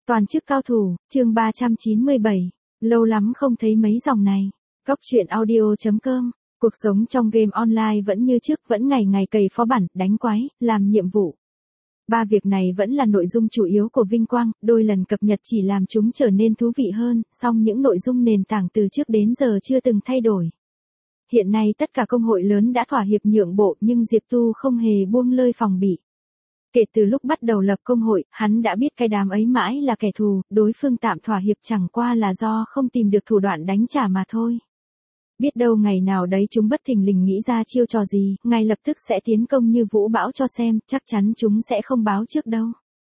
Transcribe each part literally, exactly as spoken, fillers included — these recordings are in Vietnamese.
Toàn chức cao thủ, chương ba trăm chín mươi bảy. Lâu lắm không thấy mấy dòng này. Góc truyện audio chấm com. Cuộc sống trong game online vẫn như trước, vẫn ngày ngày cày phó bản, đánh quái, làm nhiệm vụ. Ba việc này vẫn là nội dung chủ yếu của Vinh Quang, đôi lần cập nhật chỉ làm chúng trở nên thú vị hơn, song những nội dung nền tảng từ trước đến giờ chưa từng thay đổi. Hiện nay tất cả công hội lớn đã thỏa hiệp nhượng bộ, nhưng Diệp Tu không hề buông lơi phòng bị. Kể từ lúc bắt đầu lập công hội, hắn đã biết cái đám ấy mãi là kẻ thù, đối phương tạm thỏa hiệp chẳng qua là do không tìm được thủ đoạn đánh trả mà thôi. Biết đâu ngày nào đấy chúng bất thình lình nghĩ ra chiêu trò gì, ngay lập tức sẽ tiến công như vũ bão cho xem, chắc chắn chúng sẽ không báo trước đâu.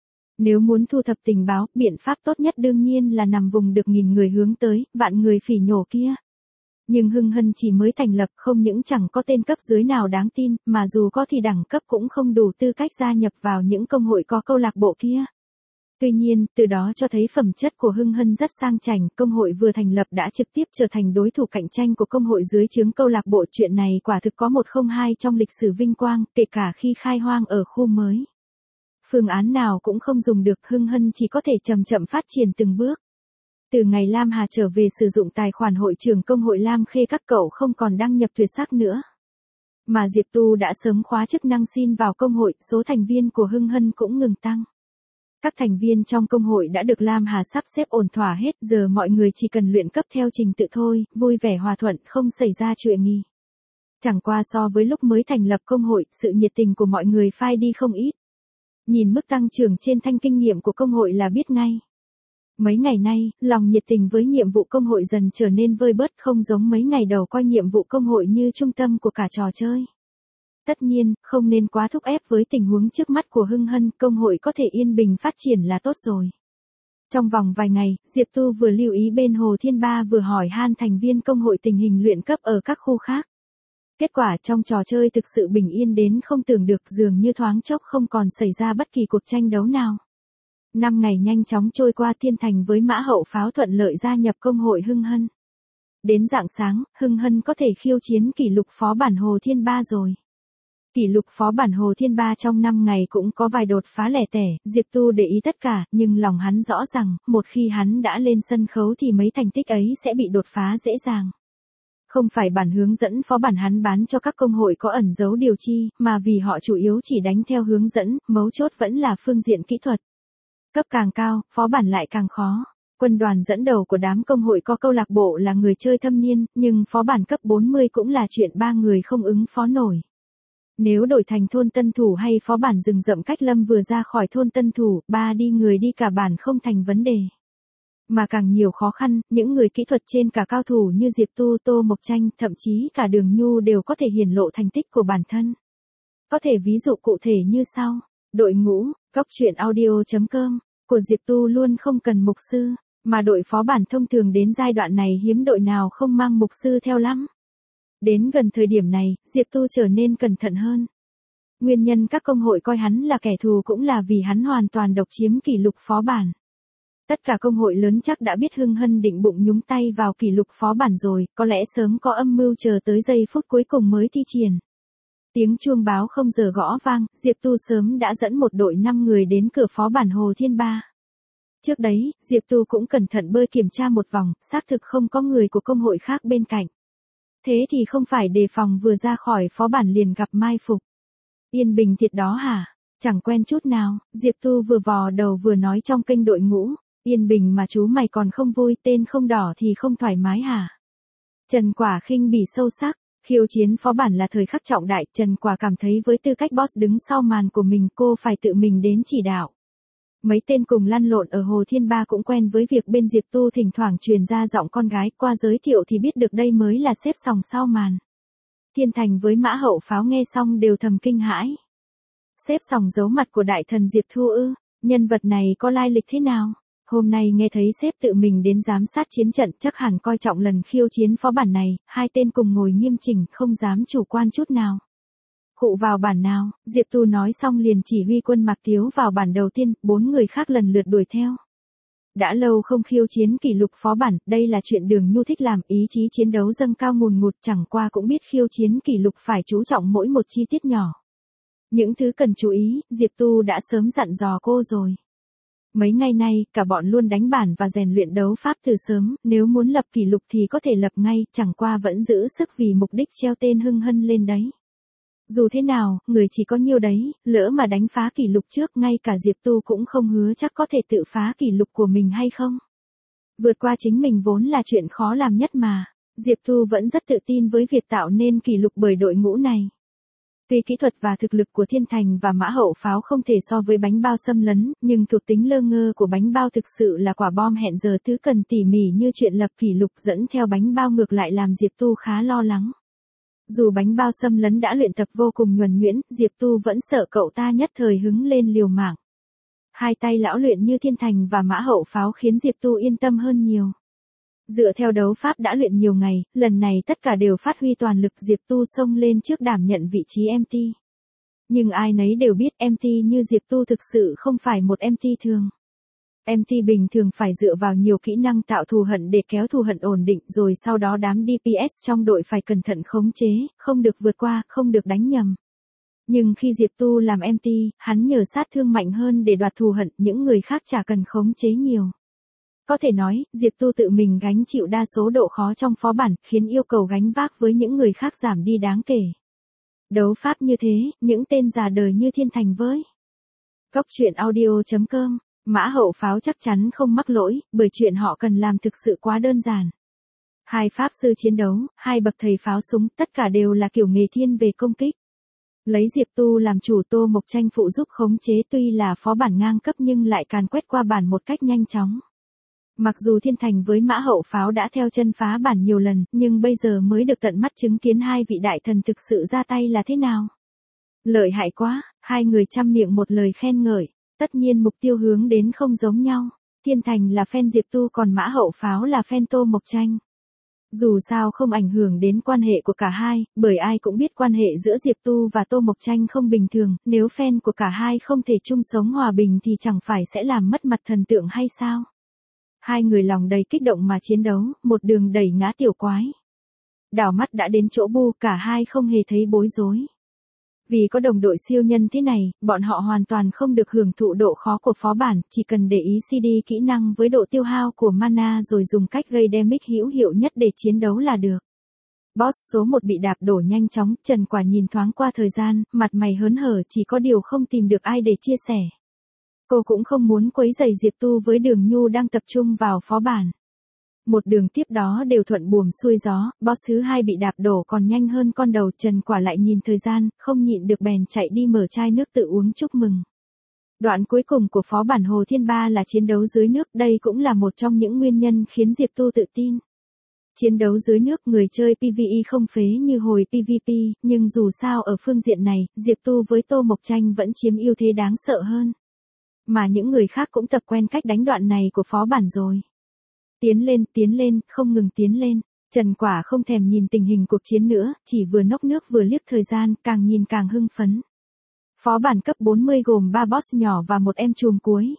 Nếu muốn thu thập tình báo, biện pháp tốt nhất đương nhiên là nằm vùng được nghìn người hướng tới, vạn người phỉ nhổ kia. Nhưng Hưng Hân chỉ mới thành lập, không những chẳng có tên cấp dưới nào đáng tin, mà dù có thì đẳng cấp cũng không đủ tư cách gia nhập vào những công hội có câu lạc bộ kia. Tuy nhiên, từ đó cho thấy phẩm chất của Hưng Hân rất sang chảnh, công hội vừa thành lập đã trực tiếp trở thành đối thủ cạnh tranh của công hội dưới trướng câu lạc bộ. Chuyện này quả thực có một không hai trong lịch sử Vinh Quang, kể cả khi khai hoang ở khu mới. Phương án nào cũng không dùng được, Hưng Hân chỉ có thể chậm chậm phát triển từng bước. Từ ngày Lam Hà trở về sử dụng tài khoản hội trưởng công hội Lam Khê, các cậu không còn đăng nhập tuyệt sắc nữa. Mà Diệp Tu đã sớm khóa chức năng xin vào công hội, số thành viên của Hưng Hân cũng ngừng tăng. Các thành viên trong công hội đã được Lam Hà sắp xếp ổn thỏa hết, giờ mọi người chỉ cần luyện cấp theo trình tự thôi, vui vẻ hòa thuận, không xảy ra chuyện nghi. Chẳng qua so với lúc mới thành lập công hội, sự nhiệt tình của mọi người phai đi không ít. Nhìn mức tăng trưởng trên thanh kinh nghiệm của công hội là biết ngay. Mấy ngày nay, lòng nhiệt tình với nhiệm vụ công hội dần trở nên vơi bớt, không giống mấy ngày đầu coi nhiệm vụ công hội như trung tâm của cả trò chơi. Tất nhiên, không nên quá thúc ép với tình huống trước mắt của Hưng Hân, công hội có thể yên bình phát triển là tốt rồi. Trong vòng vài ngày, Diệp Tu vừa lưu ý bên Hồ Thiên Ba vừa hỏi han thành viên công hội tình hình luyện cấp ở các khu khác. Kết quả trong trò chơi thực sự bình yên đến không tưởng được, dường như thoáng chốc không còn xảy ra bất kỳ cuộc tranh đấu nào. Năm ngày nhanh chóng trôi qua, Thiên Thành với Mã Hậu Pháo thuận lợi gia nhập công hội Hưng Hân. Đến rạng sáng, Hưng Hân có thể khiêu chiến kỷ lục phó bản Hồ Thiên Ba rồi. Kỷ lục phó bản Hồ Thiên Ba trong năm ngày cũng có vài đột phá lẻ tẻ, Diệp Tu để ý tất cả, nhưng lòng hắn rõ rằng, một khi hắn đã lên sân khấu thì mấy thành tích ấy sẽ bị đột phá dễ dàng. Không phải bản hướng dẫn phó bản hắn bán cho các công hội có ẩn giấu điều chi, mà vì họ chủ yếu chỉ đánh theo hướng dẫn, mấu chốt vẫn là phương diện kỹ thuật. Cấp càng cao, phó bản lại càng khó. Quân đoàn dẫn đầu của đám công hội có câu lạc bộ là người chơi thâm niên, nhưng phó bản cấp bốn mươi cũng là chuyện ba người không ứng phó nổi. Nếu đổi thành thôn tân thủ hay phó bản rừng rậm cách lâm vừa ra khỏi thôn tân thủ, ba đi người đi cả bản không thành vấn đề. Mà càng nhiều khó khăn, những người kỹ thuật trên cả cao thủ như Diệp Tu, Tô Mộc Tranh, thậm chí cả Đường Nhu đều có thể hiển lộ thành tích của bản thân. Có thể ví dụ cụ thể như sau. Đội ngũ, góc truyện audio chấm com, của Diệp Tu luôn không cần mục sư, mà đội phó bản thông thường đến giai đoạn này hiếm đội nào không mang mục sư theo lắm. Đến gần thời điểm này, Diệp Tu trở nên cẩn thận hơn. Nguyên nhân các công hội coi hắn là kẻ thù cũng là vì hắn hoàn toàn độc chiếm kỷ lục phó bản. Tất cả công hội lớn chắc đã biết Hưng Hân định bụng nhúng tay vào kỷ lục phó bản rồi, có lẽ sớm có âm mưu chờ tới giây phút cuối cùng mới thi triển. Tiếng chuông báo không giờ gõ vang, Diệp Tu sớm đã dẫn một đội năm người đến cửa phó bản Hồ Thiên Ba. Trước đấy, Diệp Tu cũng cẩn thận bơi kiểm tra một vòng, xác thực không có người của công hội khác bên cạnh. Thế thì không phải đề phòng vừa ra khỏi phó bản liền gặp mai phục. Yên bình thiệt đó hả? Chẳng quen chút nào, Diệp Tu vừa vò đầu vừa nói trong kênh đội ngũ. Yên bình mà chú mày còn không vui, tên không đỏ thì không thoải mái hả? Trần Quả khinh bỉ sâu sắc. Khiêu chiến phó bản là thời khắc trọng đại, Trần Quả cảm thấy với tư cách boss đứng sau màn của mình, cô phải tự mình đến chỉ đạo. Mấy tên cùng lăn lộn ở Hồ Thiên Ba cũng quen với việc bên Diệp Tu thỉnh thoảng truyền ra giọng con gái, qua giới thiệu thì biết được đây mới là xếp sòng sau màn. Thiên Thành với Mã Hậu Pháo nghe xong đều thầm kinh hãi. Xếp sòng giấu mặt của đại thần Diệp Thu ư, nhân vật này có lai lịch thế nào? Hôm nay nghe thấy sếp tự mình đến giám sát chiến trận, chắc hẳn coi trọng lần khiêu chiến phó bản này, hai tên cùng ngồi nghiêm chỉnh, không dám chủ quan chút nào. Khụ vào bản nào, Diệp Tu nói xong liền chỉ huy quân Mạc Tiếu vào bản đầu tiên, bốn người khác lần lượt đuổi theo. Đã lâu không khiêu chiến kỷ lục phó bản, đây là chuyện Đường Nhu thích làm, ý chí chiến đấu dâng cao ngùn ngụt, chẳng qua cũng biết khiêu chiến kỷ lục phải chú trọng mỗi một chi tiết nhỏ. Những thứ cần chú ý, Diệp Tu đã sớm dặn dò cô rồi. Mấy ngày nay, cả bọn luôn đánh bản và rèn luyện đấu pháp từ sớm, nếu muốn lập kỷ lục thì có thể lập ngay, chẳng qua vẫn giữ sức vì mục đích treo tên Hưng Hân lên đấy. Dù thế nào, người chỉ có nhiêu đấy, lỡ mà đánh phá kỷ lục trước, ngay cả Diệp Tu cũng không hứa chắc có thể tự phá kỷ lục của mình hay không. Vượt qua chính mình vốn là chuyện khó làm nhất mà. Diệp Tu vẫn rất tự tin với việc tạo nên kỷ lục bởi đội ngũ này. Tuy kỹ thuật và thực lực của Thiên Thành và Mã Hậu Pháo không thể so với bánh bao xâm lấn, nhưng thuộc tính lơ ngơ của bánh bao thực sự là quả bom hẹn giờ thứ cần tỉ mỉ như chuyện lập kỷ lục dẫn theo bánh bao ngược lại làm Diệp Tu khá lo lắng. Dù bánh bao xâm lấn đã luyện tập vô cùng nhuần nhuyễn, Diệp Tu vẫn sợ cậu ta nhất thời hứng lên liều mạng. Hai tay lão luyện như Thiên Thành và Mã Hậu Pháo khiến Diệp Tu yên tâm hơn nhiều. Dựa theo đấu pháp đã luyện nhiều ngày, lần này tất cả đều phát huy toàn lực, Diệp Tu xông lên trước đảm nhận vị trí em tê. Nhưng ai nấy đều biết em tê như Diệp Tu thực sự không phải một em tê thường. em tê bình thường phải dựa vào nhiều kỹ năng tạo thù hận để kéo thù hận ổn định, rồi sau đó đám đê pê ét trong đội phải cẩn thận khống chế, không được vượt qua, không được đánh nhầm. Nhưng khi Diệp Tu làm em tê, hắn nhờ sát thương mạnh hơn để đoạt thù hận, những người khác chả cần khống chế nhiều. Có thể nói, Diệp Tu tự mình gánh chịu đa số độ khó trong phó bản, khiến yêu cầu gánh vác với những người khác giảm đi đáng kể. Đấu pháp như thế, những tên già đời như Thiên Thành với Cốc truyện audio chấm com, Mã Hậu Pháo chắc chắn không mắc lỗi, bởi chuyện họ cần làm thực sự quá đơn giản. Hai pháp sư chiến đấu, hai bậc thầy pháo súng, tất cả đều là kiểu nghề thiên về công kích. Lấy Diệp Tu làm chủ, Tô Mộc Tranh phụ giúp khống chế, tuy là phó bản ngang cấp nhưng lại càn quét qua bản một cách nhanh chóng. Mặc dù Thiên Thành với Mã Hậu Pháo đã theo chân phá bản nhiều lần, nhưng bây giờ mới được tận mắt chứng kiến hai vị đại thần thực sự ra tay là thế nào. Lợi hại quá, hai người trăm miệng một lời khen ngợi, tất nhiên mục tiêu hướng đến không giống nhau. Thiên Thành là fan Diệp Tu còn Mã Hậu Pháo là fan Tô Mộc Tranh. Dù sao không ảnh hưởng đến quan hệ của cả hai, bởi ai cũng biết quan hệ giữa Diệp Tu và Tô Mộc Tranh không bình thường, nếu fan của cả hai không thể chung sống hòa bình thì chẳng phải sẽ làm mất mặt thần tượng hay sao? Hai người lòng đầy kích động mà chiến đấu, một đường đẩy ngã tiểu quái. Đảo mắt đã đến chỗ Bu, cả hai không hề thấy bối rối. Vì có đồng đội siêu nhân thế này, bọn họ hoàn toàn không được hưởng thụ độ khó của phó bản, chỉ cần để ý xê đê kỹ năng với độ tiêu hao của mana rồi dùng cách gây damage hữu hiệu nhất để chiến đấu là được. Boss số một bị đạp đổ nhanh chóng, Trần Quả nhìn thoáng qua thời gian, mặt mày hớn hở, chỉ có điều không tìm được ai để chia sẻ. Cô cũng không muốn quấy rầy Diệp Tu với Đường Nhu đang tập trung vào phó bản. Một đường tiếp đó đều thuận buồm xuôi gió, boss thứ hai bị đạp đổ còn nhanh hơn con đầu, Trần Quả lại nhìn thời gian, không nhịn được bèn chạy đi mở chai nước tự uống chúc mừng. Đoạn cuối cùng của phó bản Hồ Thiên Ba là chiến đấu dưới nước, đây cũng là một trong những nguyên nhân khiến Diệp Tu tự tin. Chiến đấu dưới nước người chơi pê vê e không phế như hồi pê vê pê, nhưng dù sao ở phương diện này, Diệp Tu với Tô Mộc Tranh vẫn chiếm ưu thế đáng sợ hơn. Mà những người khác cũng tập quen cách đánh đoạn này của phó bản rồi. Tiến lên, tiến lên, không ngừng tiến lên. Trần Quả không thèm nhìn tình hình cuộc chiến nữa, chỉ vừa nốc nước vừa liếc thời gian, càng nhìn càng hưng phấn. Phó bản cấp bốn mươi gồm ba boss nhỏ và một em trùm cuối.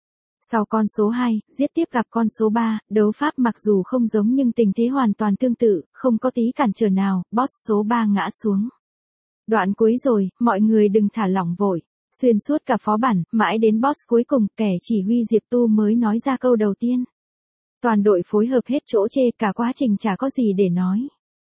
Sau con số hai, giết tiếp gặp con số ba, đấu pháp mặc dù không giống nhưng tình thế hoàn toàn tương tự, không có tí cản trở nào, boss số ba ngã xuống. Đoạn cuối rồi, mọi người đừng thả lỏng vội. Xuyên suốt cả phó bản, mãi đến boss cuối cùng, kẻ chỉ huy Diệp Tu mới nói ra câu đầu tiên. Toàn đội phối hợp hết chỗ chê, cả quá trình chả có gì để nói.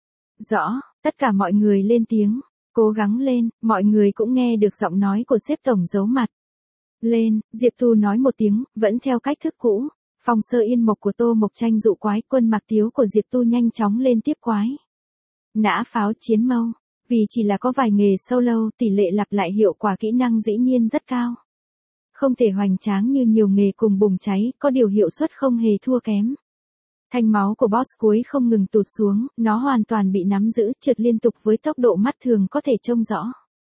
Rõ, tất cả mọi người lên tiếng, cố gắng lên, mọi người cũng nghe được giọng nói của sếp tổng giấu mặt. Lên, Diệp Tu nói một tiếng, vẫn theo cách thức cũ. Phòng sơ yên mộc của Tô Mộc Tranh dụ quái, quân mặc tiếu của Diệp Tu nhanh chóng lên tiếp quái. Nã pháo chiến mâu. Vì chỉ là có vài nghề solo, tỷ lệ lặp lại hiệu quả kỹ năng dĩ nhiên rất cao. Không thể hoành tráng như nhiều nghề cùng bùng cháy, có điều hiệu suất không hề thua kém. Thanh máu của boss cuối không ngừng tụt xuống, nó hoàn toàn bị nắm giữ, trượt liên tục với tốc độ mắt thường có thể trông rõ.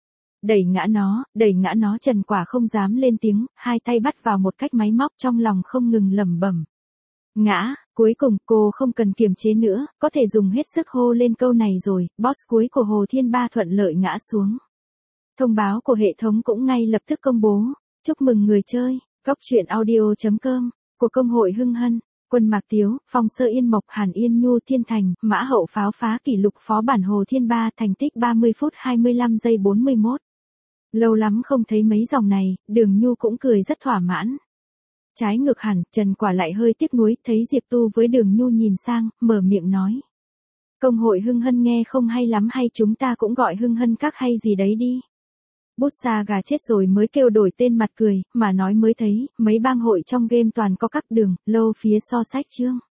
Đẩy ngã nó, đẩy ngã nó, Trần Quả không dám lên tiếng, hai tay bắt vào một cách máy móc, trong lòng không ngừng lẩm bẩm. Ngã, cuối cùng cô không cần kiềm chế nữa, có thể dùng hết sức hô lên câu này rồi, boss cuối của Hồ Thiên Ba thuận lợi ngã xuống. Thông báo của hệ thống cũng ngay lập tức công bố, chúc mừng người chơi, cốc truyện audio chấm com, của công hội Hưng Hân, quân Mạc Tiếu, Phong Sơ Yên Mộc, Hàn Yên Nhu, Thiên Thành, Mã Hậu Pháo phá kỷ lục phó bản Hồ Thiên Ba, thành tích ba mươi phút hai mươi lăm giây bốn mươi mốt. Lâu lắm không thấy mấy dòng này, Đường Nhu cũng cười rất thỏa mãn. trái ngược hẳn, Trần Quả lại hơi tiếc nuối, thấy Diệp Tu với Đường Nhu nhìn sang, mở miệng nói. Công hội Hưng Hân nghe không hay lắm, hay chúng ta cũng gọi Hưng Hân các hay gì đấy đi. Bút xa gà chết rồi mới kêu đổi tên mặt cười, mà nói mới thấy, mấy bang hội trong game toàn có các Đường, Lâu phía so sách chương.